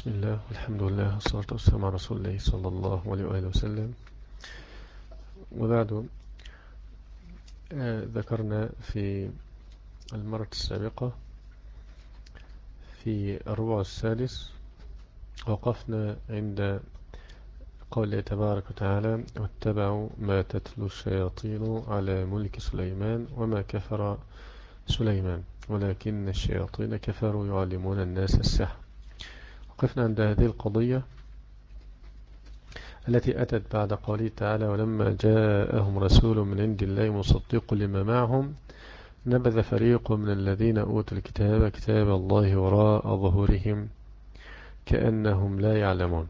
بسم الله والحمد لله والصلاة والسلام على رسول الله صلى الله عليه وآله وسلم. وبعد ذكرنا في المرة السابقة في الربع السادس وقفنا عند قوله تبارك وتعالى: واتبعوا ما تتلو الشياطين على ملك سليمان وما كفر سليمان ولكن الشياطين كفروا يعلمون الناس السحر. وقفنا عند هذه القضية التي أتت بعد قوله تعالى: ولما جاءهم رسول من عند الله مصدق لما معهم نبذ فريق من الذين أوتوا الكتاب كتاب الله وراء ظهورهم كأنهم لا يعلمون.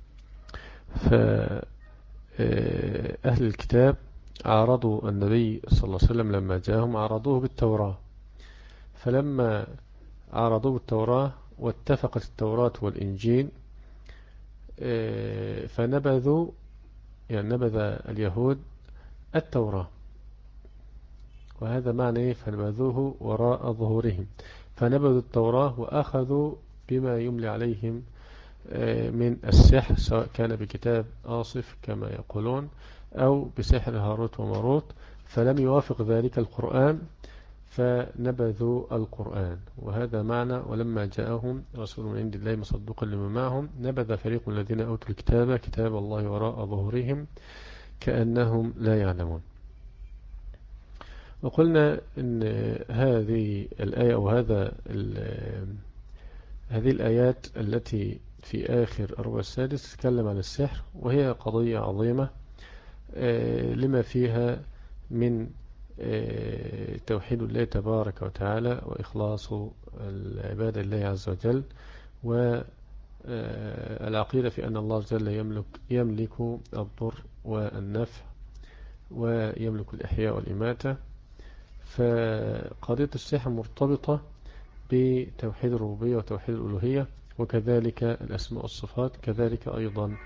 فأهل الكتاب عارضوا النبي صلى الله عليه وسلم لما جاءهم، عارضوه بالتوراة. فلما عارضوه بالتوراة واتفقت التوراة والإنجيل فنبذوا، يعني نبذ اليهود التوراة، وهذا معنى فنبذوه وراء ظهورهم. فنبذوا التوراة وأخذوا بما يملي عليهم من السحر، سواء كان بكتاب آصف كما يقولون أو بسحر هاروت وماروت، فلم يوافق ذلك القرآن فنبذوا القرآن. وهذا معنى ولما جاءهم رسول من عند الله مصدقا لما معهم نبذ فريق من الذين أوتوا الكتاب كتاب الله وراء ظهورهم كأنهم لا يعلمون. وقلنا إن هذه الآية أو هذه الآيات التي في آخر الربع السادس تتكلم عن السحر، وهي قضية عظيمة لما فيها من توحيد الله تبارك وتعالى وإخلاص العبادة لله عز وجل، والعقيدة في أن الله جل يملك الضر والنفع ويملك الإحياء والإماتة. فقضية السحر مرتبطة بتوحيد الربوبية وتوحيد الألوهية، وكذلك الأسماء والصفات كذلك أيضا.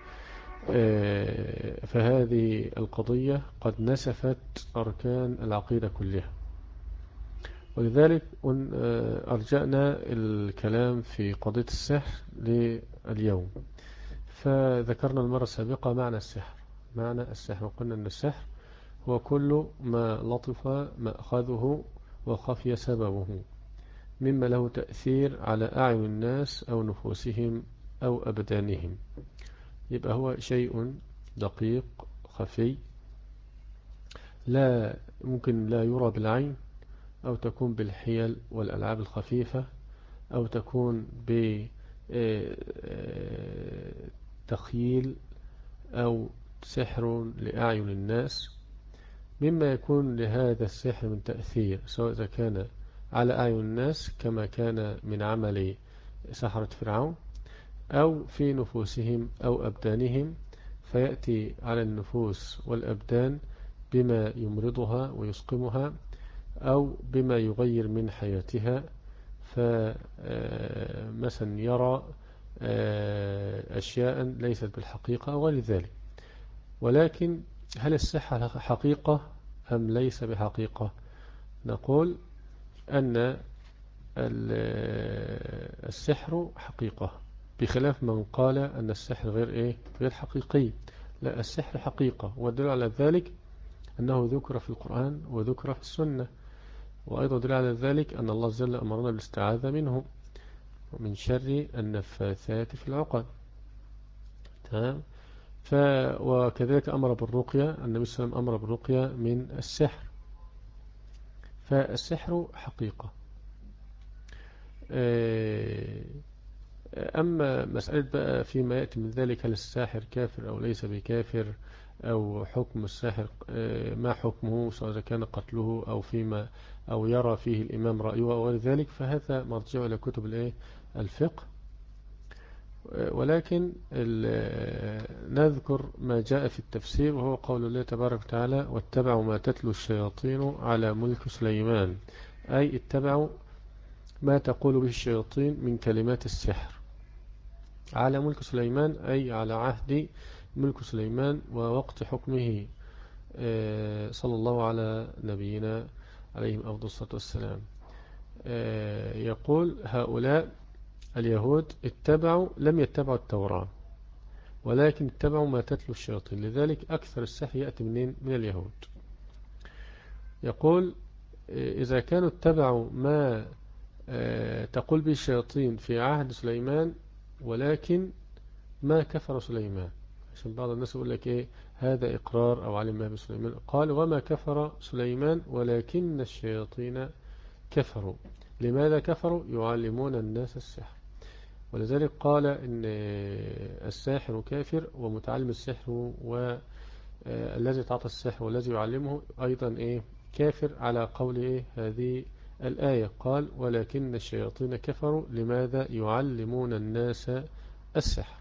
فهذه القضية قد نسفت أركان العقيدة كلها، ولذلك أرجأنا الكلام في قضية السحر لليوم. فذكرنا المرة السابقة معنى السحر، وقلنا أن السحر هو كل ما لطف مأخذه وخفي سببه مما له تأثير على أعين الناس أو نفوسهم أو أبدانهم. يبقى هو شيء دقيق خفي لا ممكن لا يرى بالعين، أو تكون بالحيل والألعاب الخفيفة، أو تكون بتخيل أو سحر لأعين الناس، مما يكون لهذا السحر من تأثير سواء إذا كان على أعين الناس كما كان من عمل سحرة فرعون، أو في نفوسهم أو أبدانهم، فيأتي على النفوس والأبدان بما يمرضها ويسقمها أو بما يغير من حياتها. فمثلا يرى أشياء ليست بالحقيقة أو غير ذلك. ولكن هل السحر حقيقة أم ليس بحقيقة؟ نقول أن السحر حقيقة، بخلاف من قال أن السحر غير حقيقي. لا، السحر حقيقة، والدليل على ذلك أنه ذكر في القرآن وذكر في السنة، وأيضا دليل على ذلك أن الله جل أمرنا بالاستعاذة منه ومن شر النفاثات في العقد. تمام. وكذلك أمر بالرقية، النبي صلى الله عليه وسلم أمر بالرقية من السحر. فالسحر حقيقة. أما مسألة بقى فيما يأتي من ذلك هل الساحر كافر أو ليس بكافر، أو حكم الساحر ما حكمه، سواء إذا كان قتله أو يرى فيه الإمام رأيه أو غير ذلك، فهذا مرجع إلى كتب الفقه. ولكن نذكر ما جاء في التفسير، وهو قول الله تبارك وتعالى: واتبعوا ما تتلو الشياطين على ملك سليمان، أي اتبعوا ما تقول به الشياطين من كلمات السحر على ملك سليمان، أي على عهد ملك سليمان ووقت حكمه صلى الله على نبينا عليهم أفضل الصلاة والسلام. يقول: هؤلاء اليهود لم يتبعوا التوراة، ولكن اتبعوا ما تتلو الشياطين، لذلك أكثر السحر يأتي منين؟ من اليهود. يقول إذا كانوا اتبعوا ما تقول به الشياطين في عهد سليمان، ولكن ما كفر سليمان. عشان بعض الناس يقول لك إيه هذا إقرار أو علم ما بسليمان، قال وما كفر سليمان ولكن الشياطين كفروا. لماذا كفروا؟ يعلمون الناس السحر. ولذلك قال إن الساحر كافر، ومتعلم السحر والذي تعطى السحر والذي يعلمه أيضا إيه كافر، على قول إيه هذه الآية. قال ولكن الشياطين كفروا. لماذا؟ يعلمون الناس السحر.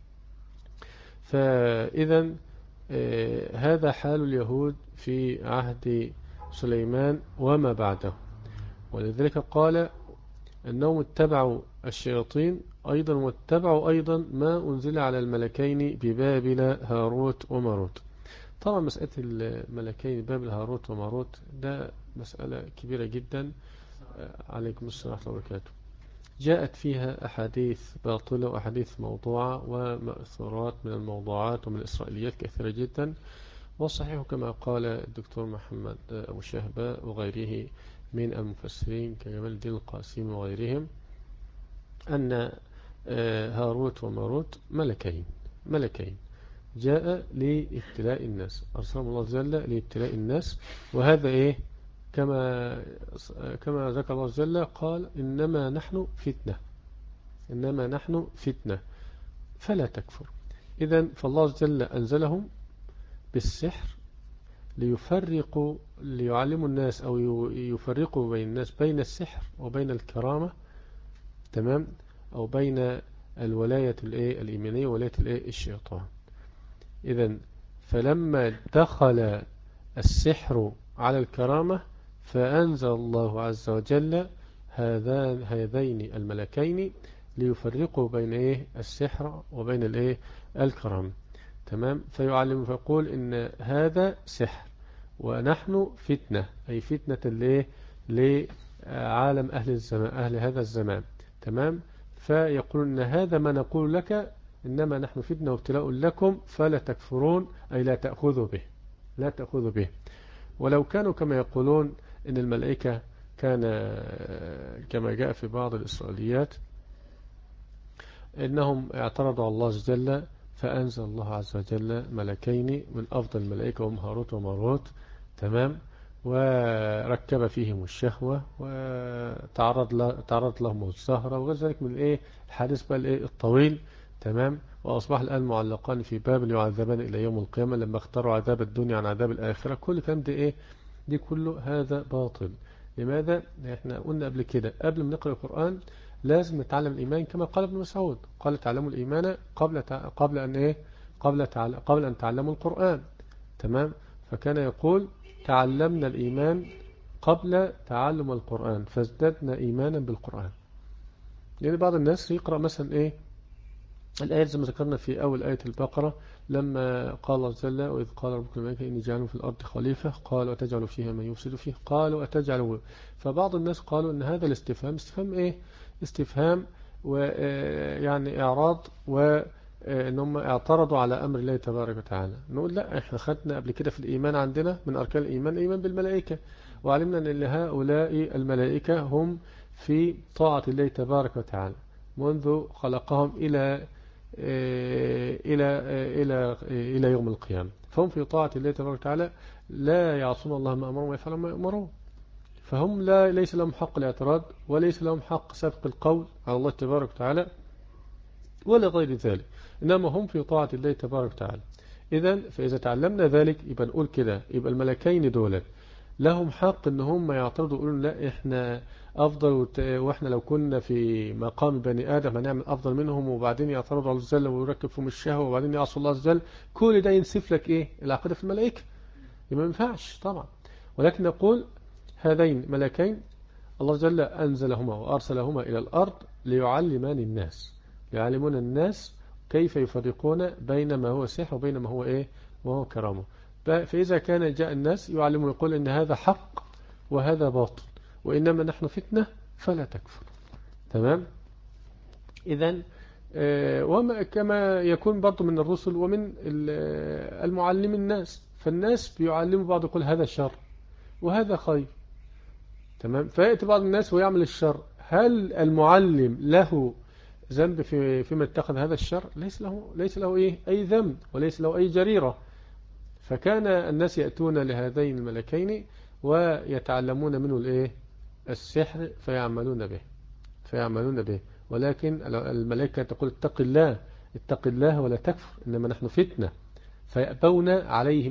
فإذا هذا حال اليهود في عهد سليمان وما بعده. ولذلك قال أنهم اتبعوا الشياطين أيضا، واتبعوا أيضا ما أنزل على الملكين ببابل هاروت وماروت. طبعا مسألة الملكين بابل هاروت وماروت ده مسألة كبيرة جدا. عليكم السلام ورحمة الله وبركاته. جاءت فيها أحاديث باطلة وأحاديث موضوعة ومأثورات من الموضوعات ومن الإسرائيليات كثيرة جدا. والصحيح كما قال الدكتور محمد أبو شهبة وغيره من المفسرين كجمال الدين القاسمي وغيرهم، أن هاروت وماروت ملكين جاء لابتلاء الناس، أرسلهم الله جل لابتلاء الناس. وهذا إيه كما ذكر الله جل قال إنما نحن فتنة فلا تكفر. إذن فالله جل أنزلهم بالسحر ليعلموا الناس أو يفرقوا بين الناس بين السحر وبين الكرامة، تمام، أو بين الولاية الإيمانية وولاية الشيطان. إذن فلما دخل السحر على الكرامة فأنزل الله عز وجل هذين الملكين ليفرقوا بين السحر وبين الكرامة، تمام. فيقول إن هذا سحر ونحن فتنة، أي فتنة لعالم أهل هذا الزمان، تمام. فيقول إن هذا ما نقول لك إنما نحن فتنة وابتلاء لكم فلا تكفرون، أي لا تأخذوا به. ولو كانوا كما يقولون إن الملائكة كان كما جاء في بعض الإسرائيليات إنهم اعترضوا على الله جل، فأنزل الله عز وجل ملكين من أفضل الملائكة وهم هاروت وماروت، تمام. وركب فيهم الشهوة وتعرض لهم السهرة وغير ذلك من الحديث بقى الطويل، تمام. وأصبح الآن معلقان في بابل يعذبان إلى يوم القيامة لما اختاروا عذاب الدنيا عن عذاب الآخرة. كل كلام دي كله هذا باطل. لماذا؟ احنا قلنا قبل كده قبل ما نقرأ القرآن لازم نتعلم الإيمان كما قال ابن مسعود، قال تعلموا الإيمان قبل أن تعلموا القرآن، تمام. فكان يقول تعلمنا الإيمان قبل تعلم القرآن فازددنا إيمانا بالقرآن. يعني بعض الناس يقرأ مثلا الآية زي ما ذكرنا في أول آية البقرة لما قال الله جل وإذ قال ربك الملائكة إني جاعل في الأرض خليفة قالوا أتجعل فيها من يفسد فيه قالوا أتجعل. فبعض الناس قالوا أن هذا الاستفهام استفهام ويعني إعراض، وأنهم اعترضوا على أمر الله تبارك وتعالى. نقول لا، احنا خدنا قبل كده في الإيمان عندنا من أركان الإيمان بالملائكة، وعلمنا أن هؤلاء الملائكة هم في طاعة الله تبارك وتعالى منذ خلقهم إلى يوم القيامة، فهم في طاعة الله تبارك وتعالى لا يعصون الله ما أمرهم ويفعلون ما يؤمرون. فهم ليس لهم حق الاعتراض وليس لهم حق سبق القول على الله تبارك وتعالى ولا غير ذلك، إنما هم في طاعة الله تبارك وتعالى. فإذا تعلمنا ذلك يبقى نقول كده، يبقى الملكين دول لهم حق ان هم يعترضوا ويقولوا لا احنا افضل، واحنا لو كنا في مقام بني ادم هنعمل افضل منهم، وبعدين يعترضوا على الزل ويركب فيهم الشهوه وبعدين يعصوا الله عز وجل. كل ده ينسف لك العقيده في الملائكه، ما ينفعش طبعا. ولكن نقول هذين ملكين الله جل انزلهما وارسلهما الى الارض ليعلمون الناس كيف يفرقون بين ما هو سحر وبين ما هو وهو كرامه. فإذا كان جاء الناس يعلمون يقول إن هذا حق وهذا باطل وإنما نحن فتنة فلا تكفر، تمام. إذن وما كما يكون برضو من الرسل ومن المعلم الناس، فالناس بيعلموا بعض يقول هذا شر وهذا خير، تمام. فيأتي بعض الناس ويعمل الشر، هل المعلم له ذنب فيما اتخذ هذا الشر؟ ليس له أي ذنب وليس له أي جريرة. فكان الناس يأتون لهذين الملكين ويتعلمون منه السحر فيعملون به. ولكن الملائكة تقول اتق الله ولا تكفر، إنما نحن فتنة. فيأبون عليهم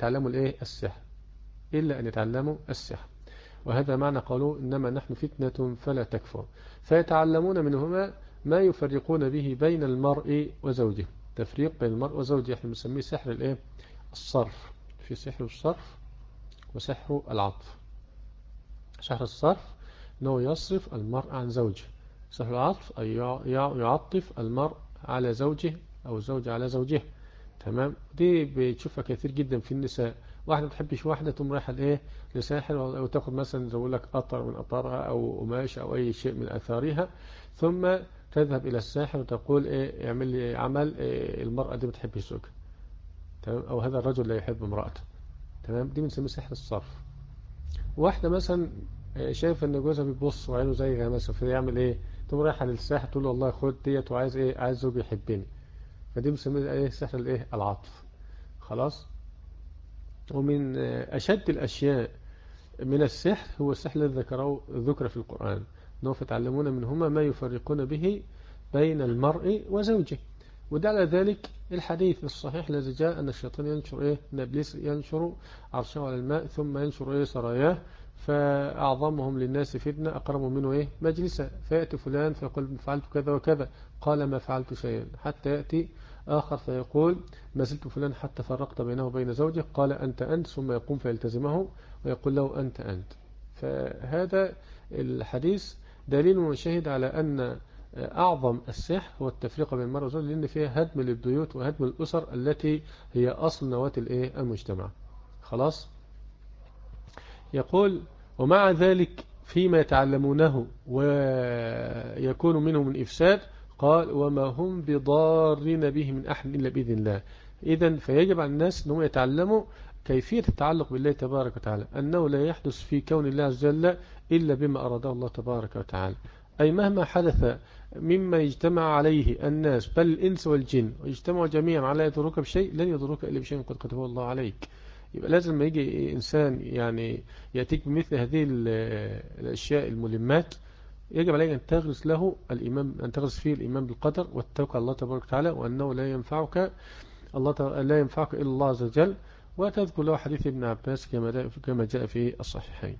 إلا أن يتعلموا السحر. وهذا معنى قالوا إنما نحن فتنة فلا تكفر. فيتعلمون منهما ما يفرقون به بين المرء وزوجه. تفريق بين المرء وزوجه احنا بنسميه سحر الصرف. في سحر الصرف وسحر العطف. سحر الصرف أنه يصرف المرء عن زوجه. سحر العطف أي يعطف المرء على زوجه أو الزوجة على زوجها، تمام. دي بتشوفها كثير جدا في النساء. واحدة بتحبش واحدة تقوم رايحة لساحر، أو تاخد مثلا زي لك قطر من قطرها أو قماش أو أي شيء من أثارها، ثم تذهب إلى الساحر وتقول اعمل لي عمل المرأة دي بتحب زوجها، تمام، أو هذا الرجل لا يحب امرأته، تمام. دي بنسميه سحر الصرف. واحدة مثلا شايف ان جوزها بيبص وعينه زيها مثلا، فيعمل تقوم رايحة للساحر تقول له والله خد ديت وعايز عايز زوجي يحبني. فدي بنسميه سحر العطف. خلاص. ومن أشد الأشياء من السحر هو السحر الذي ذكر في القرآن، أنه فتعلمون منهما ما يفرقون به بين المرء وزوجه. ودل ذلك الحديث الصحيح الذي جاء أن الشيطان ينشر أن إبليس ينشر عرشه على الماء ثم ينشر سراياه، فأعظمهم للناس فتنة أقرب منه مجلسا، فيأتي فلان فيقول فعلت كذا وكذا، قال ما فعلت شيئا، حتى يأتي آخر فيقول ما زلت فلان حتى فرقت بينه وبين زوجه، قال أنت، ثم يقوم فيلتزمه ويقول له أنت. فهذا الحديث دليل وشهد على أن أعظم السحر هو التفريق بين المرء والزوج، لأن فيها هدم للبيوت وهدم الأسر التي هي أصل نواة المجتمع. خلاص. يقول ومع ذلك فيما يتعلمونه ويكون منه من إفساد، قال وما هم بضارين به من أحد إلا بإذن الله. إذن فيجب على الناس أنهم يتعلموا كيفية التعلق بالله تبارك وتعالى، أنه لا يحدث في كون الله عز وجل إلا بما أراده الله تبارك وتعالى. أي مهما حدث مما يجتمع عليه الناس بل الإنس والجن ويجتمعوا جميعا على يضرك بشيء، لن يضرك إلا بشيء قد كتبه الله عليك. يبقى لازم ما يجي إنسان يأتيك بمثل هذه الأشياء الملمات، يجب عليك أن تغرس له الإيمان، أن تغرس فيه الإيمان بالقدر والتوكل على الله تبارك وتعالى، وأنه لا ينفعك إلا الله عز وجل. وتذكر له حديث ابن عباس كما جاء في الصحيحين.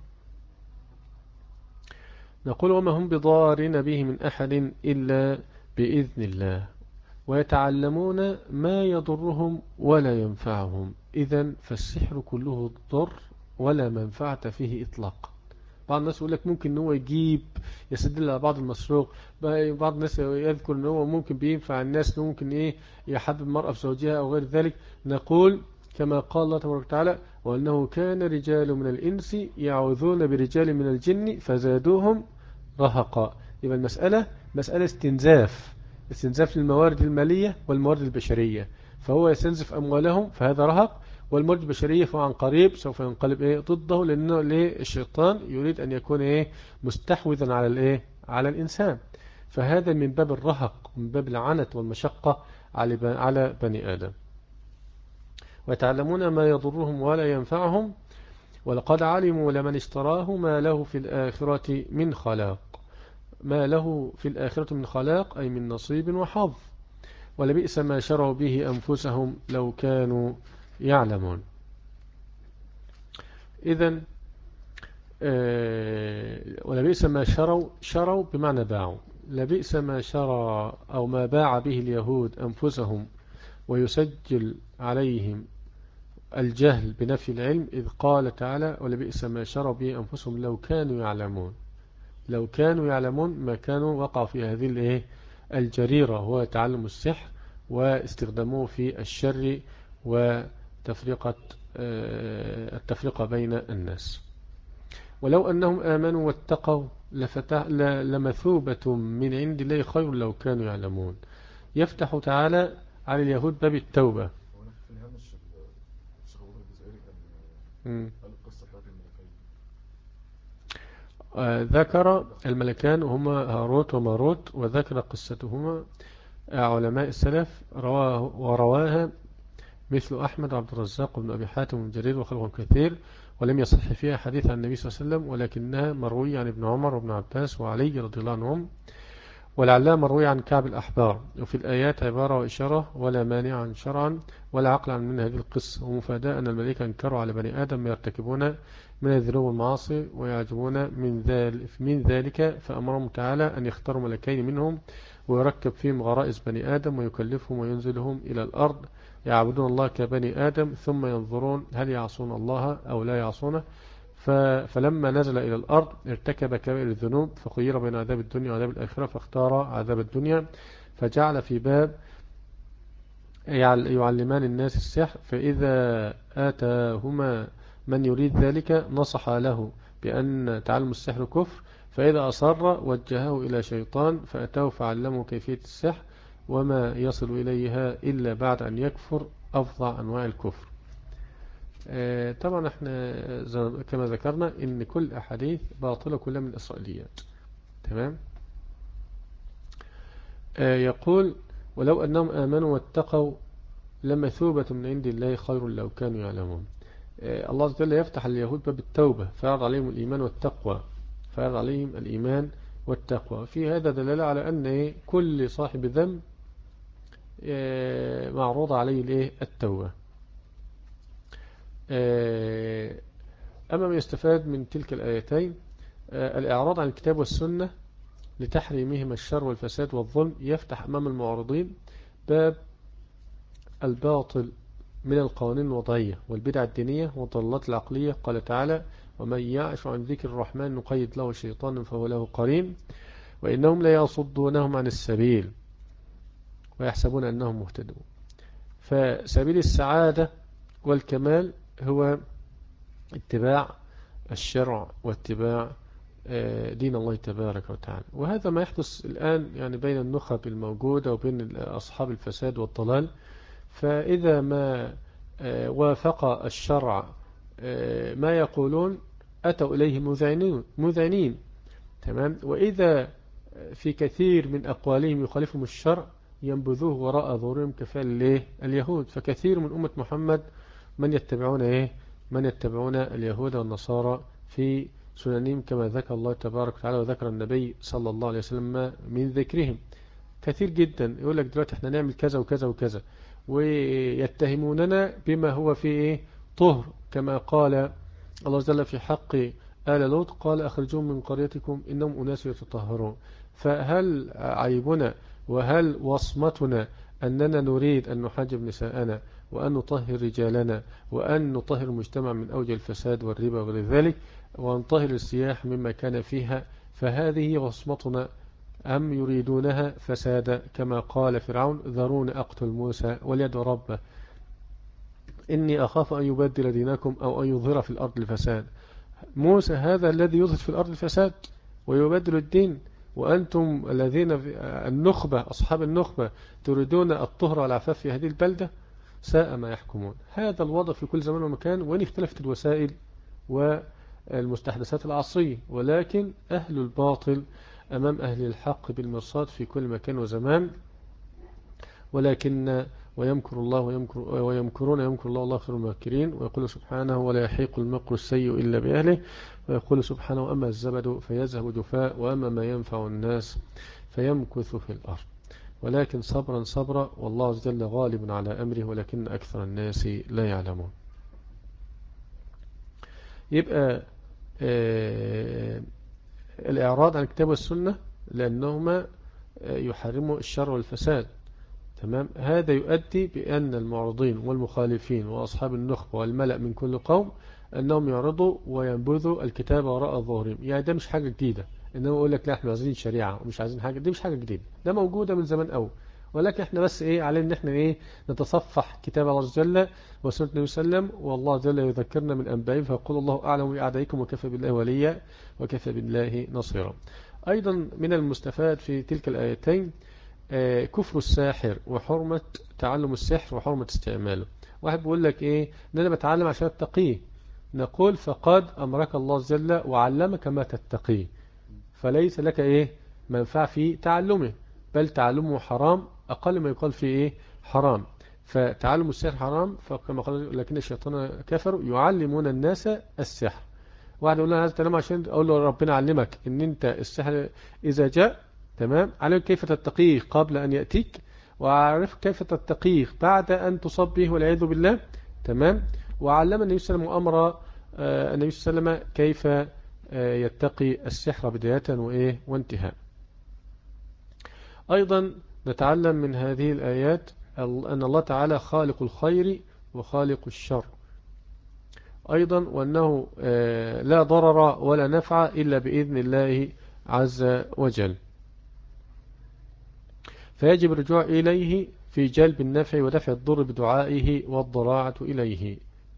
نقول وما هم بضارين به من أحد إلا بإذن الله، ويتعلمون ما يضرهم ولا ينفعهم. إذن فالسحر كله ضر ولا منفعة فيه إطلاقا. بعض الناس يقول لك ممكن أنه يستدل على بعض المسروق، بعض الناس يذكر أنه ممكن بينفع الناس، ممكن يحبب المرأة في زوجها أو غير ذلك. نقول كما قال الله تبارك وتعالى وأنه كان رجال من الإنس يعوذون برجال من الجن فزادوهم رهقا. يبقى المسألة مسألة استنزاف للموارد المالية والموارد البشرية، فهو يستنزف أموالهم فهذا رهق، والموارد البشرية فهو عن قريب سوف ينقلب ضده، لأنه الشيطان يريد أن يكون مستحوذا على الإنسان. فهذا من باب الرهق، من باب العنت والمشقة على بني آدم. ويتعلمون ما يضرهم ولا ينفعهم، ولقد علموا لمن اشتراه ما له في الآخرة من خلاق. ما له في الآخرة من خلاق أي من نصيب وحظ، ولبئس ما شروا به أنفسهم لو كانوا يعلمون. إذن ولبئس ما شروا بمعنى باعوا. لبئس ما شرى أو ما باع به اليهود أنفسهم، ويسجل عليهم الجهل بنفي العلم، إذ قال تعالى ولبئس ما شروا به أنفسهم لو كانوا يعلمون. لو كانوا يعلمون ما كانوا وقعوا في هذه الجريرة، هو تعلم السحر واستخدامه في الشر التفرقة بين الناس. ولو أنهم آمنوا واتقوا لمثوبة من عند الله خير لو كانوا يعلمون. يفتح تعالى على اليهود باب التوبة. وانا في الهامش الشيخ ابو بكر الجزائري مم. قال القصه بتاعت الملكين. ذكر الملكان هما هاروت وماروت، وذكر قصتهما علماء السلف ورواها مثل أحمد وعبد الرزاق وابن أبي حاتم وابن جرير وخلق كثير، ولم يصح فيها حديث عن النبي صلى الله عليه وسلم، ولكنها مروية عن ابن عمر وابن عباس وعلي رضي الله عنهم، ولعلها مروية عن كعب الأحبار. وفي الآيات عبارة وإشارة ولا مانع شرعا ولا عقلا من هذه القصة، ومفاداة أن الملائكة انكروا على بني آدم ما يرتكبون من الذنوب والمعاصي ويعجبون من ذلك، فأمرهم تعالى أن يختاروا ملكين منهم ويركب فيهم غرائز بني آدم ويكلفهم وينزلهم إلى الأرض يعبدون الله كبني آدم، ثم ينظرون هل يعصون الله أو لا يعصونه. فلما نزل إلى الأرض ارتكب كبائر الذنوب، فخير بين عذاب الدنيا وعذاب الآخرة فاختار عذاب الدنيا، فجعل في باب يعلمان الناس السحر، فإذا آتاهما من يريد ذلك نصح له بأن تعلم السحر كفر، فإذا أصر وجهه إلى شيطان فأتاه فعلمه كيفية السحر وما يصل إليها إلا بعد أن يكفر أفظع أنواع الكفر. طبعا احنا كما ذكرنا ان كل احاديث باطلة كلها من الاسرائيليات. تمام. يقول ولو انهم امنوا واتقوا لمثوبة من عند الله خير لو كانوا يعلمون. الله عز وجل يفتح اليهود باب التوبة فيعرض عليهم الايمان والتقوى، فيعرض عليهم الايمان والتقوى. في هذا دلالة على ان كل صاحب ذنب معروض عليه التوبة. أما ما يستفاد من تلك الآيتين الإعراض عن الكتاب والسنة لتحريمهما الشر والفساد والظلم، يفتح أمام المعارضين باب الباطل من القوانين الوضعية والبدع الدينية والضلالات العقلية. قال تعالى ومن يعش عن ذكر الرحمن نقيد له شيطانا فهو له قرين وإنهم لا يصدونهم عن السبيل ويحسبون أنهم مهتدون. فسبيل السعادة والكمال هو اتباع الشرع واتباع دين الله تبارك وتعالى. وهذا ما يحدث الآن يعني بين النخب الموجودة وبين أصحاب الفساد والضلال. فإذا ما وافق الشرع ما يقولون أتوا إليه مذعنين. تمام. وإذا في كثير من أقوالهم يخالفهم الشرع ينبذوه وراء ظهورهم كفعل اليهود. فكثير من أمة محمد من يتبعون من يتبعون اليهود والنصارى في سننهم كما ذكر الله تبارك وتعالى وذكر النبي صلى الله عليه وسلم من ذكرهم كثير جدا. يقول لك دلوقتي احنا نعمل كذا وكذا وكذا ويتهموننا بما هو في طهر، كما قال الله جل في حق آل لوط قال أخرجوهم من قريتكم إنهم أناس يتطهرون. فهل عيبنا وهل وصمتنا أننا نريد أن نحجب نساءنا وأن نطهر رجالنا وأن نطهر المجتمع من أوج الفساد والربا وغير ذلك ونطهر السياح مما كان فيها؟ فهذه وصمتنا أم يريدونها فسادا كما قال فرعون ذرون أقتل موسى وليدعو ربه إني أخاف أن يبدل دينكم أو أن يظهر في الأرض الفساد. موسى هذا الذي يظهر في الأرض الفساد ويبدل الدين، وأنتم الذين النخبة أصحاب النخبة تريدون الطهر والعفاف في هذه البلدة. ساء ما يحكمون. هذا الوضع في كل زمان ومكان وإن اختلفت الوسائل والمستحدثات العصرية، ولكن أهل الباطل أمام أهل الحق بالمرصاد في كل مكان وزمان. ولكن ويمكر الله ويمكرون يمكر الله والله خير الماكرين. ويقول سبحانه ولا يحيق المكر السيء إلا بأهله. ويقول سبحانه أما الزبد فيذهب جفاء وأما ما ينفع الناس فيمكث في الأرض. ولكن صبرا صبرا والله عز وجل غالب على أمره ولكن أكثر الناس لا يعلمون. يبقى الإعراض عن الكتاب والسنة لأنهما يحرموا الشر والفساد. تمام. هذا يؤدي بأن المعرضين والمخالفين وأصحاب النخبة والملأ من كل قوم أنهم يعرضوا وينبذوا الكتاب وراء ظهورهم. يعني ده مش حاجة جديدة، إنما يقول لك لا احنا عايزين شريعة ومش عايزين حاجة. دي مش حاجة جديدة، ده موجودة من زمان أوي ولكن احنا بس ايه علينا ان احنا ايه نتصفح كتاب الله عز وجل وسنة النبي صلى الله عليه وسلم، والله جل يذكرنا من أنبائهم، فيقول الله أعلم بأعدائكم وكفى بالله وليا وكفى بالله نصيرا. أيضا من المستفاد في تلك الآيتين كفر الساحر وحرمة تعلم السحر وحرمة استعماله. واحد بيقول لك ايه ان انا بتعلم عشان اتقيه، نقول فقد امرك الله جل وعلمك ما تتقيه، فليس لك ايه منفعة في تعلمه، بل تعلمه حرام، اقل ما يقال فيه ايه حرام. فتعلم السحر حرام، فكما قال لكن الشيطان كفروا يعلمون الناس السحر. واحد يقول له انا عايز اتعلم عشان اقول له ربنا علمك ان انت السحر اذا جاء تمام علمك كيف تتقيه قبل ان ياتيك، وعرف كيف تتقيه بعد ان تصاب به والعياذ بالله. تمام. وعلم النبي صلى الله عليه وسلم وامر النبي صلى الله عليه وسلم كيف يتقي السحر بداية وايه وانتهاء. ايضا نتعلم من هذه الايات ان الله تعالى خالق الخير وخالق الشر أيضا، وأنه لا ضرر ولا نفع إلا بإذن الله عز وجل، فيجب الرجوع إليه في جلب النفع ودفع الضر بدعائه والضراعة إليه.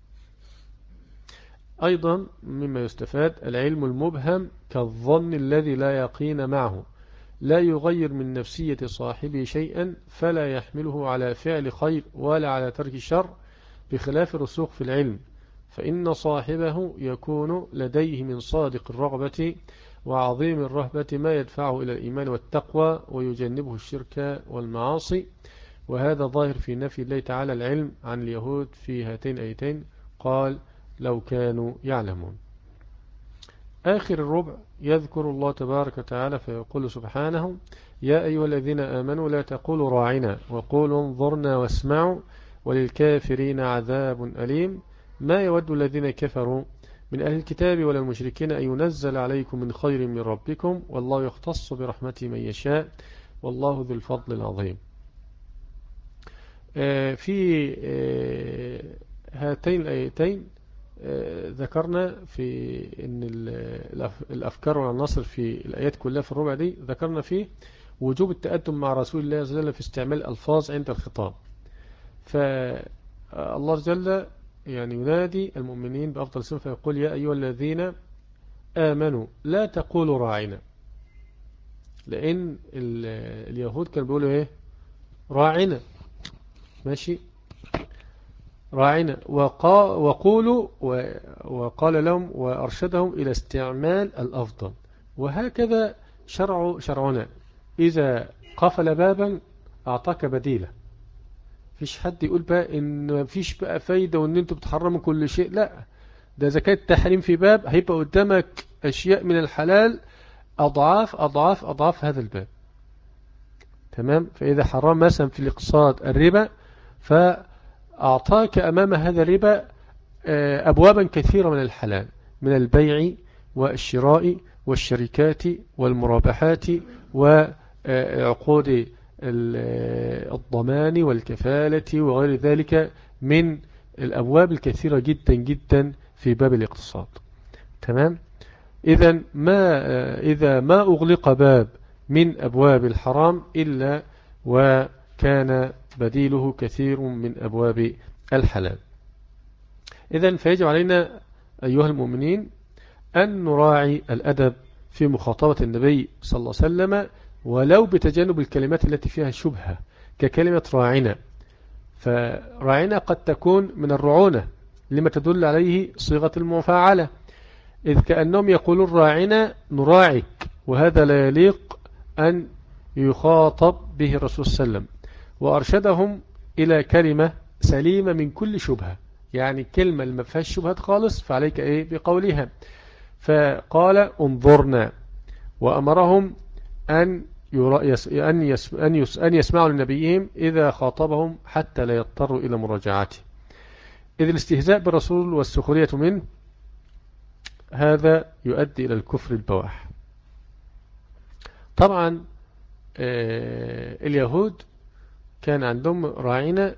أيضا مما يستفاد العلم المبهم كالظن الذي لا يقين معه، لا يغير من نفسية صاحبه شيئا، فلا يحمله على فعل خير ولا على ترك شر، بخلاف الرسوخ في العلم، فإن صاحبه يكون لديه من صادق الرغبة وعظيم الرهبة ما يدفعه إلى الإيمان والتقوى ويجنبه الشرك والمعاصي. وهذا ظاهر في نفي الله تعالى العلم عن اليهود في هاتين الآيتين، قال لو كانوا يعلمون. آخر الربع يذكر الله تبارك وتعالى فيقول سبحانه يا أيها الذين آمنوا لا تقولوا راعنا وقولوا انظرنا واسمعوا وللكافرين عذاب أليم. ما يود الذين كفروا من أهل الكتاب ولا المشركين أن ينزل عليكم من خير من ربكم والله يختص برحمته من يشاء والله ذو الفضل العظيم. في هاتين الآيتين ذكرنا في أن الأفكار والعناصر في الآيات كلها في الربع دي ذكرنا فيه وجوب التأدب مع رسول الله عز وجل في استعمال الألفاظ عند الخطاب. فالله جل يعني ينادي المؤمنين بأفضل صفة فيقول يا أيها الذين آمنوا لا تقولوا راعنا، لأن اليهود كانوا بيقولوا إيه راعنا ماشي راعنا، وقولوا وقال لهم وأرشدهم إلى استعمال الأفضل. وهكذا شرعنا إذا قفل بابا أعطاك بديله. فيش حد يقول بقى إن مفيش بقى فايدة وإن أنتوا بتحرموا كل شيء، لا، ده إذا كان التحريم في باب هيبقى قدامك أشياء من الحلال أضعاف أضعاف أضعاف هذا الباب. تمام. فإذا حرم مثلا في الاقتصاد الربا فأعطاك أمام هذا الربا أبوابا كثيرة من الحلال، من البيع والشراء والشركات والمرابحات وعقود الضمان والكفالة وغير ذلك من الأبواب الكثيرة جدا جدا في باب الاقتصاد. تمام. إذا ما أغلق باب من أبواب الحرام إلا وكان بديله كثير من أبواب الحلال. إذن فيجب علينا أيها المؤمنين أن نراعي الأدب في مخاطبة النبي صلى الله عليه وسلم ولو بتجنب الكلمات التي فيها شبهة ككلمة راعنا. فراعنا قد تكون من الرعونة لما تدل عليه صيغة المفاعلة، إذ كأنهم يقولون راعنا نراعك، وهذا لا يليق أن يخاطب به الرسول صلى الله عليه وسلم. وأرشدهم إلى كلمة سليمة من كل شبهة، يعني كلمة اللي ما فيهاش شبهات خالص فعليك إيه بقولها. فقال انظرنا، وأمرهم أن يسمعوا لنبيهم إذا خاطبهم حتى لا يضطروا إلى مراجعته، إذ الاستهزاء بالرسول والسخرية منه هذا يؤدي إلى الكفر البواح. طبعا اليهود كان عندهم راعينا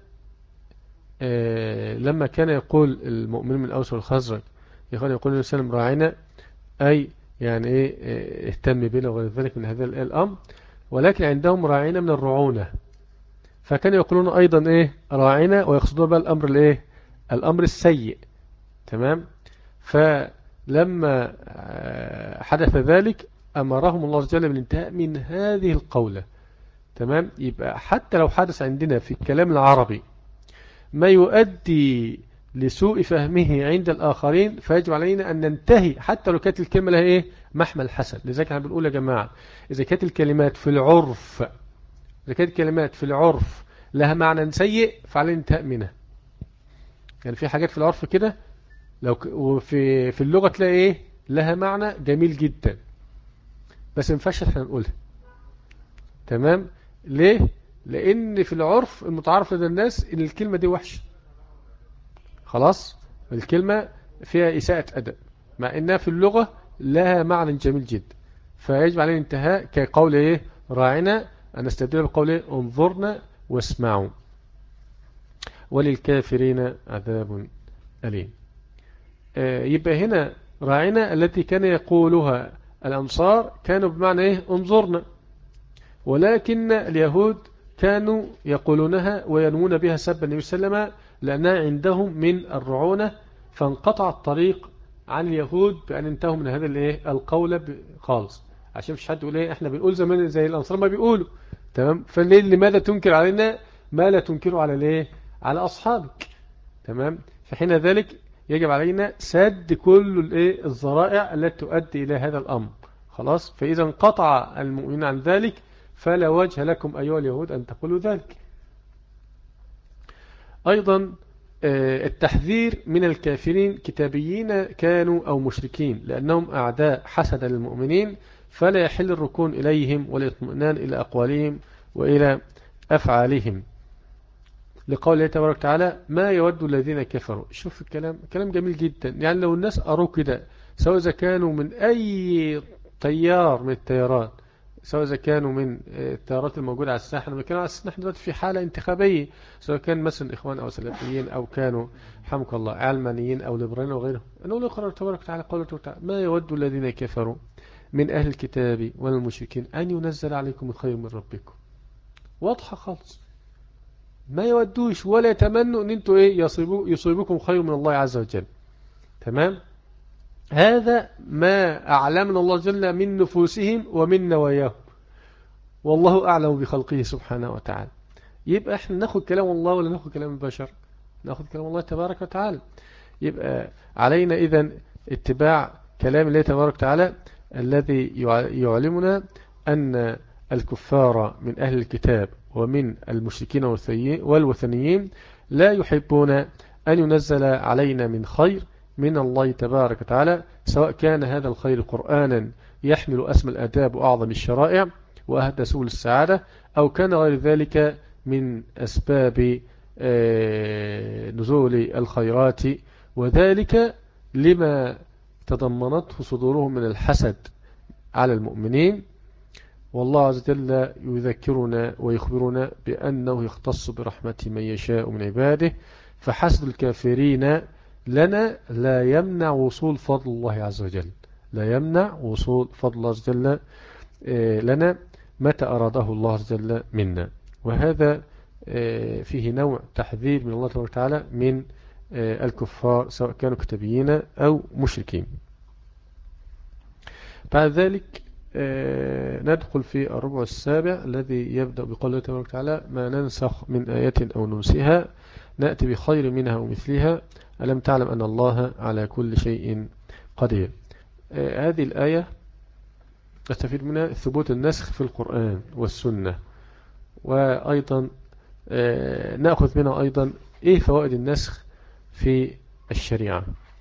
لما كان يقول المؤمن من الأوس والخزرج يقول النبي صلى الله عليه وسلم راعينا، أي يعني اهتم بنا وغير ذلك من هذا الأمر، ولكن عندهم راعينا من الرعونة، فكانوا يقولون أيضا إيه راعنا، ويقصدون بقى الأمر الإيه الأمر السيء. تمام. فلما حدث ذلك أمرهم الله جل بالانتهاء من هذه القولة. تمام. يبقى حتى لو حدث عندنا في الكلام العربي ما يؤدي لسوء فهمه عند الآخرين، فيجب علينا أن ننتهي حتى لو كانت الكلمة لها إيه محمل حسن. لذلك احنا بنقول يا جماعة إذا كانت الكلمات في العرف لها معنى سيء فعلينا الانتهاء منها. يعني في حاجات في العرف كده وفي اللغة تلاقي إيه لها معنى جميل جدا، بس ما ينفعش احنا نقولها. تمام. ليه؟ لأن في العرف المتعارف لدى الناس إن الكلمة دي وحشة، خلاص الكلمة فيها إساءة أدب، مع إنها في اللغة لها معنى جميل جدا. فيجب علينا الانتهاء كقول إيه راعنا، أن نستبدل بقول إيه انظرنا واسمعوا. وللكافرين عذاب أليم. يبقى هنا راعنا التي كان يقولها الأنصار كانوا بمعنى إيه انظرنا، ولكن اليهود كانوا يقولونها وينمون بها سب النبي صلى الله عليه وسلم لأنها عندهم من الرعونة، فانقطع الطريق عن اليهود بأن انتهوا من هذا القول خالص، عشان مش حد يقول ايه احنا بنقول زمان زي الأنصار ما بيقولوا. تمام. فليه لماذا تنكر علينا ما لا تنكره على الايه على أصحابك؟ تمام. فحين ذلك يجب علينا سد كل الذرائع التي تؤدي إلى هذا الأمر. خلاص. فإذا انقطع المؤمنين عن ذلك فلا وجه لكم أيها اليهود أن تقولوا ذلك. أيضا التحذير من الكافرين كتابيين كانوا أو مشركين، لأنهم أعداء حسد للمؤمنين، فلا يحل الركون إليهم والاطمئنان إلى أقوالهم وإلى أفعالهم، لقول الله تبارك وتعالى ما يود الذين كفروا. شوف الكلام كلام جميل جدا. يعني لو الناس أروا كده سواء إذا كانوا من أي تيار من التيارات، سواء إذا كانوا من التيارات الموجودة على الساحة، لما كانوا على الساحة دلوقتي في حالة انتخابية، سواء كان مثلا إخوان أو سلفيين أو كانوا حمك الله علمانيين أو ليبراليين وغيرهم، أنه يقرأ تبارك وتعالى قوله تعالى ما يود الذين كفروا من أهل الكتاب والمشركين أن ينزل عليكم خير من ربكم. واضحة خالص. ما يودوش ولا يتمنوا ان انتوا يصيبكم خير من الله عز وجل. تمام. هذا ما أعلمنا الله جل من نفوسهم ومن نواياهم، والله أعلم بخلقه سبحانه وتعالى. يبقى احنا ناخد كلام الله ولا ناخد كلام البشر؟ ناخد كلام الله تبارك وتعالى. يبقى علينا إذن اتباع كلام الله تبارك وتعالى الذي يعلمنا أن الكفار من أهل الكتاب ومن المشركين والوثنيين لا يحبون أن ينزل علينا من خير من الله تبارك وتعالى، سواء كان هذا الخير قرآنا يحمل أسمى الآداب وأعظم الشرائع وأهدى سبل السعادة، أو كان غير ذلك من أسباب نزول الخيرات، وذلك لما تضمنته صدورهم من الحسد على المؤمنين. والله عز وجل يذكرنا ويخبرنا بأنه يختص برحمته من يشاء من عباده، فحسد الكافرين لنا لا يمنع وصول فضل الله عز وجل، لا يمنع وصول فضل الله عز وجل لنا متى أراده الله عز وجل منا. وهذا فيه نوع تحذير من الله تبارك وتعالى من الكفار سواء كانوا كتابيين أو مشركين. بعد ذلك ندخل في الربع السابع الذي يبدأ بقول الله تبارك وتعالى ما ننسخ من آية أو ننسها نأتي بخير منها ومثلها ألم تعلم أن الله على كل شيء قدير. هذه الآية نستفيد منها ثبوت النسخ في القرآن والسنة، وأيضا نأخذ منها أيضا إيه فوائد النسخ في الشريعة.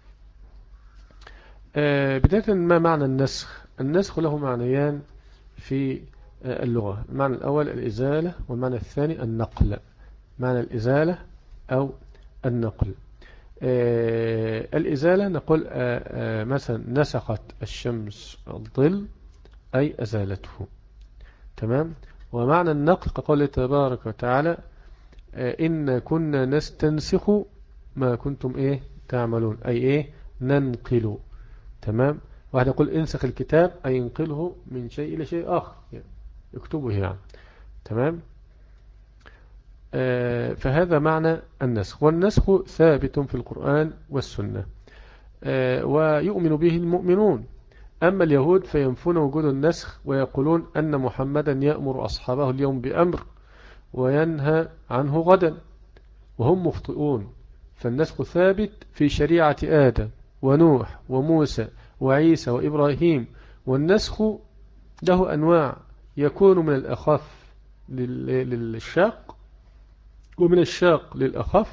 بداية ما معنى النسخ؟ النسخ له معنيان في اللغة. المعنى الأول الإزالة، والمعنى الثاني النقل. معنى الإزالة أو النقل. الإزالة نقول مثلا نسخت الشمس الظل أي أزالته. تمام. ومعنى النقل كقوله تبارك وتعالى إن كنا نستنسخ ما كنتم تعملون، أي ننقل. تمام. واحد يقول انسخ الكتاب أي ينقله من شيء إلى شيء آخر، يعني يكتبه يعني. تمام. فهذا معنى النسخ، والنسخ ثابت في القرآن والسنة، ويؤمن به المؤمنون. أما اليهود فينفون وجود النسخ ويقولون أن محمدا يأمر أصحابه اليوم بأمر وينهى عنه غدا، وهم مخطئون. فالنسخ ثابت في شريعة آدم ونوح وموسى وعيسى وإبراهيم، والنسخ له أنواع، يكون من الأخف للشاق، ومن الشاق للأخف،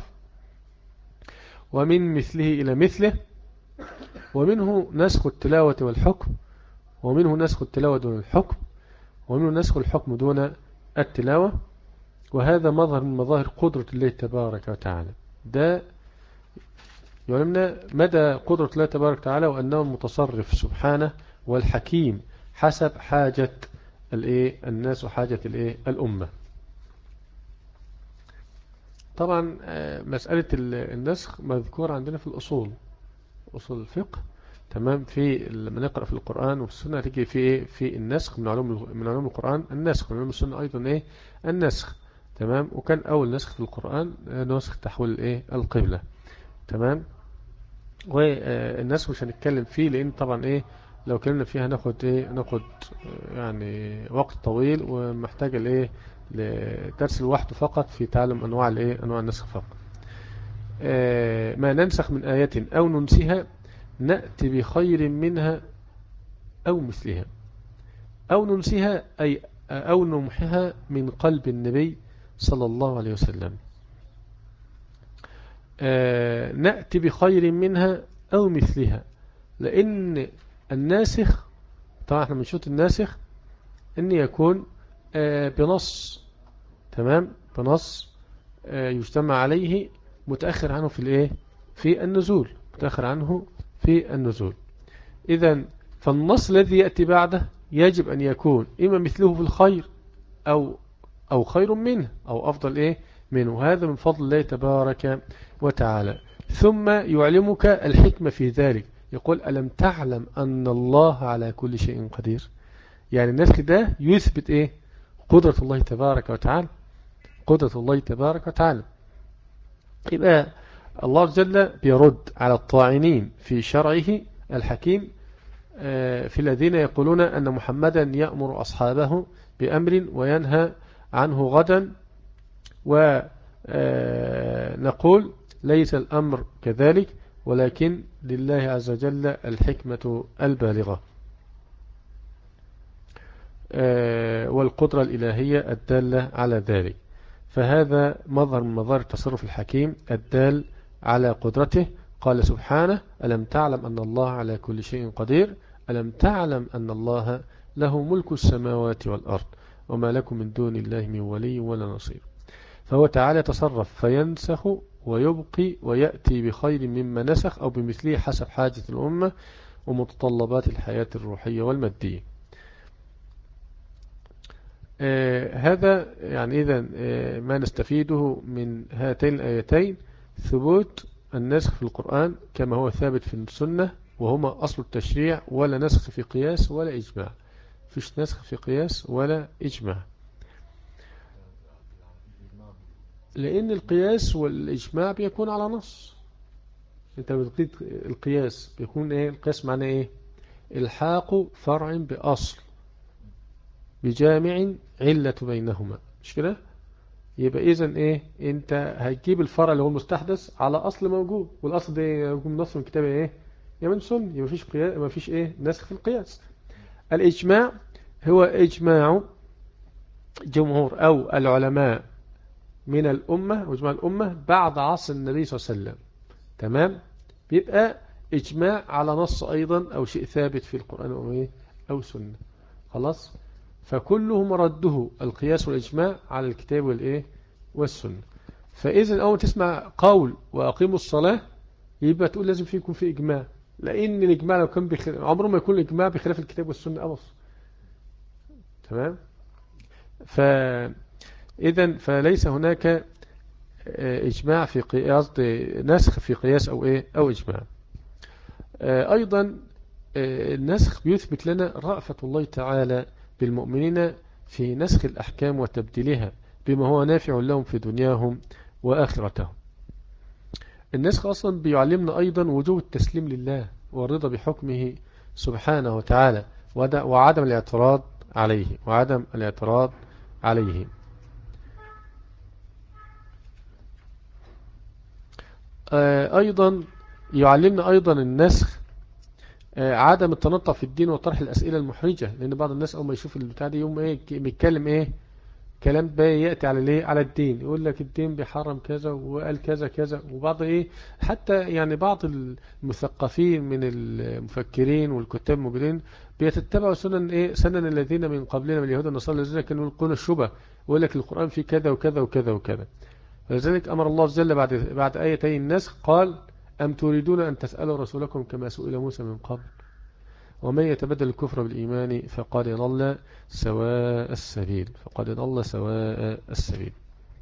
ومن مثله إلى مثله، ومنه نسخ التلاوة والحكم، ومنه نسخ التلاوة دون الحكم، ومنه نسخ الحكم دون التلاوة. وهذا مظهر من مظاهر قدرة الله تبارك وتعالى. ده يعلمنا مدى قدرة الله تبارك وتعالى، وأنه المتصرف سبحانه والحكيم حسب حاجة الناس وحاجة الأمة. طبعا مسألة النسخ مذكور عندنا في الأصول، أصول الفقه، تمام. في لما نقرأ في القرآن وفي السنة تيجي في النسخ من علوم القرآن النسخ، من علوم السنة أيضا النسخ، تمام. وكان أول نسخ في القرآن نسخ تحويل القبلة، تمام. والنسخ مش هنتكلم فيه، لأن طبعا لو كلمنا فيها ناخد يعني وقت طويل، ومحتاج لدرس لوحده فقط في تعلم أنواع أنواع النسخ فقط. ما ننسخ من آية أو ننسها نأتي بخير منها أو مثلها. أو ننسها أي أو نمحها من قلب النبي صلى الله عليه وسلم. نأتي بخير منها أو مثلها، لأن الناسخ طبعا احنا بنشوف الناسخ أن يكون بنص، تمام، بنص يجتمع عليه متأخر عنه في النزول، متأخر عنه في النزول. إذن فالنص الذي يأتي بعده يجب أن يكون إما مثله في الخير أو خير منه أو أفضل منه. هذا من فضل الله تبارك وتعالى. ثم يعلمك الحكمة في ذلك، يقول ألم تعلم أن الله على كل شيء قدير. يعني النسخ ده يثبت قدرة الله تبارك وتعالى، قدرة الله تبارك وتعالى. يبقى الله جل بيرد على الطاعنين في شرعه الحكيم، في الذين يقولون أن محمدا يأمر أصحابه بأمر وينهى عنه غدا، ونقول ليس الأمر كذلك، ولكن لله عز وجل الحكمة البالغة والقدرة الإلهية الدالة على ذلك. فهذا مظهر من مظاهر التصرف الحكيم الدال على قدرته. قال سبحانه ألم تعلم أن الله على كل شيء قدير، ألم تعلم أن الله له ملك السماوات والأرض وما لكم من دون الله من ولي ولا نصير. فهو تعالى يتصرف فينسخ ويبقي ويأتي بخير مما نسخ أو بمثله حسب حاجة الأمة ومتطلبات الحياة الروحية والمادية. هذا يعني إذن ما نستفيده من هاتين الآيتين ثبوت النسخ في القرآن كما هو ثابت في السنة، وهما أصل التشريع، ولا نسخ في قياس ولا إجماع. فيش نسخ في قياس ولا إجماع، لأن القياس والإجماع بيكون على نص. انت بتقيد القياس بيكون القياس معناه الحاق فرع بأصل بجامع علة بينهما، مش كده؟ يبقى إذن انت هتجيب الفرع اللي هو المستحدث على أصل موجود، والأصل ده يكون نص من كتاب يا من سنة. يبقى مفيش قياس، مفيش نسخ في القياس. الإجماع هو إجماع جمهور أو العلماء من الأمة، وإجماع الأمة بعد عصر النبي صلى الله عليه وسلم، تمام. بيبقى إجماع على نص أيضا أو شيء ثابت في القرآن أو سنة، خلاص. فكله مرده القياس والإجماع على الكتاب والسنة. فإذا أول تسمع قول وأقيموا الصلاة يبقى تقول لازم يكون في إجماع، لأن الإجماع لو كان عمره ما يكون الإجماع بخلاف الكتاب والسنة أبص، تمام. فإذا فليس هناك إجماع في قياس، نسخ في قياس أو إجماع. أيضا النسخ بيثبت لنا رأفة الله تعالى بالمؤمنين في نسخ الأحكام وتبديلها بما هو نافع لهم في دنياهم وآخرتهم. النسخ أصلا بيعلمنا أيضا وجوب التسليم لله والرضا بحكمه سبحانه وتعالى، وعدم الاعتراض عليه أيضا يعلمنا أيضا النسخ عدم التنطع في الدين وطرح الأسئلة المحرجة، لأن بعض الناس أول ما يشوف البتاع دي يوم بيتكلم كلام بقى يأتي على على الدين، يقول لك الدين بيحرم كذا وقال كذا كذا. وبعض حتى يعني بعض المثقفين من المفكرين والكتاب المبينين بيتتبعوا سنن الذين من قبلنا من اليهود والنصارى الذين كانوا يلقون الشبه، ويقول لك القرآن فيه كذا وكذا وكذا وكذا. ولذلك أمر الله جل بعد آيتي النسخ قال: أم تريدون أن تسألوا رسولكم كما سئل موسى من قبل ومن يتبدل الكفر بالإيمان فقد ضل سواء السبيل.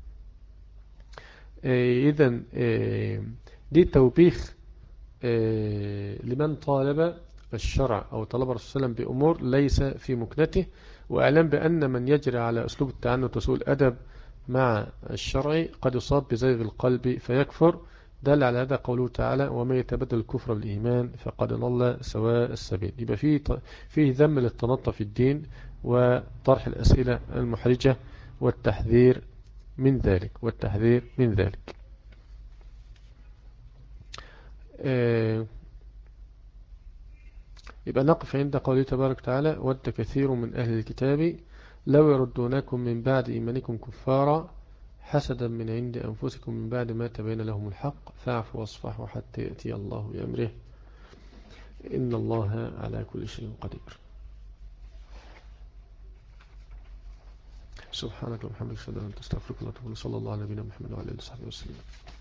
إذن دي توبيخ لمن طالب الشرع أو طلب الرسول صلى الله عليه وسلم بأمور ليس في مكنته، وأعلم بأن من يجري على أسلوب التعنت وسوء الأدب مع الشرع قد يصاب بزيغ القلب فيكفر. دل على هذا قوله تعالى: ومن يتبدل الكفر بالإيمان فقد ضل سواء السبيل. يبقى فيه ذم للتنطع في الدين وطرح الأسئلة المحرجة والتحذير من ذلك. يبقى نقف عند قوله تبارك وتعالى: ود كثير من أهل الكتاب لو يردونكم من بعد إيمانكم كفارا حسدا من عند أنفسكم من بعد ما تبين لهم الحق فاعفوا واصفحوا حتى يأتي الله بأمره إن الله على كل شيء قدير. سبحانك وبحمدك أشهد أن لا إله إلا أنت أستغفرك وأتوب إليك. صلى الله على نبينا محمد وعلى آله وصحبه وسلم.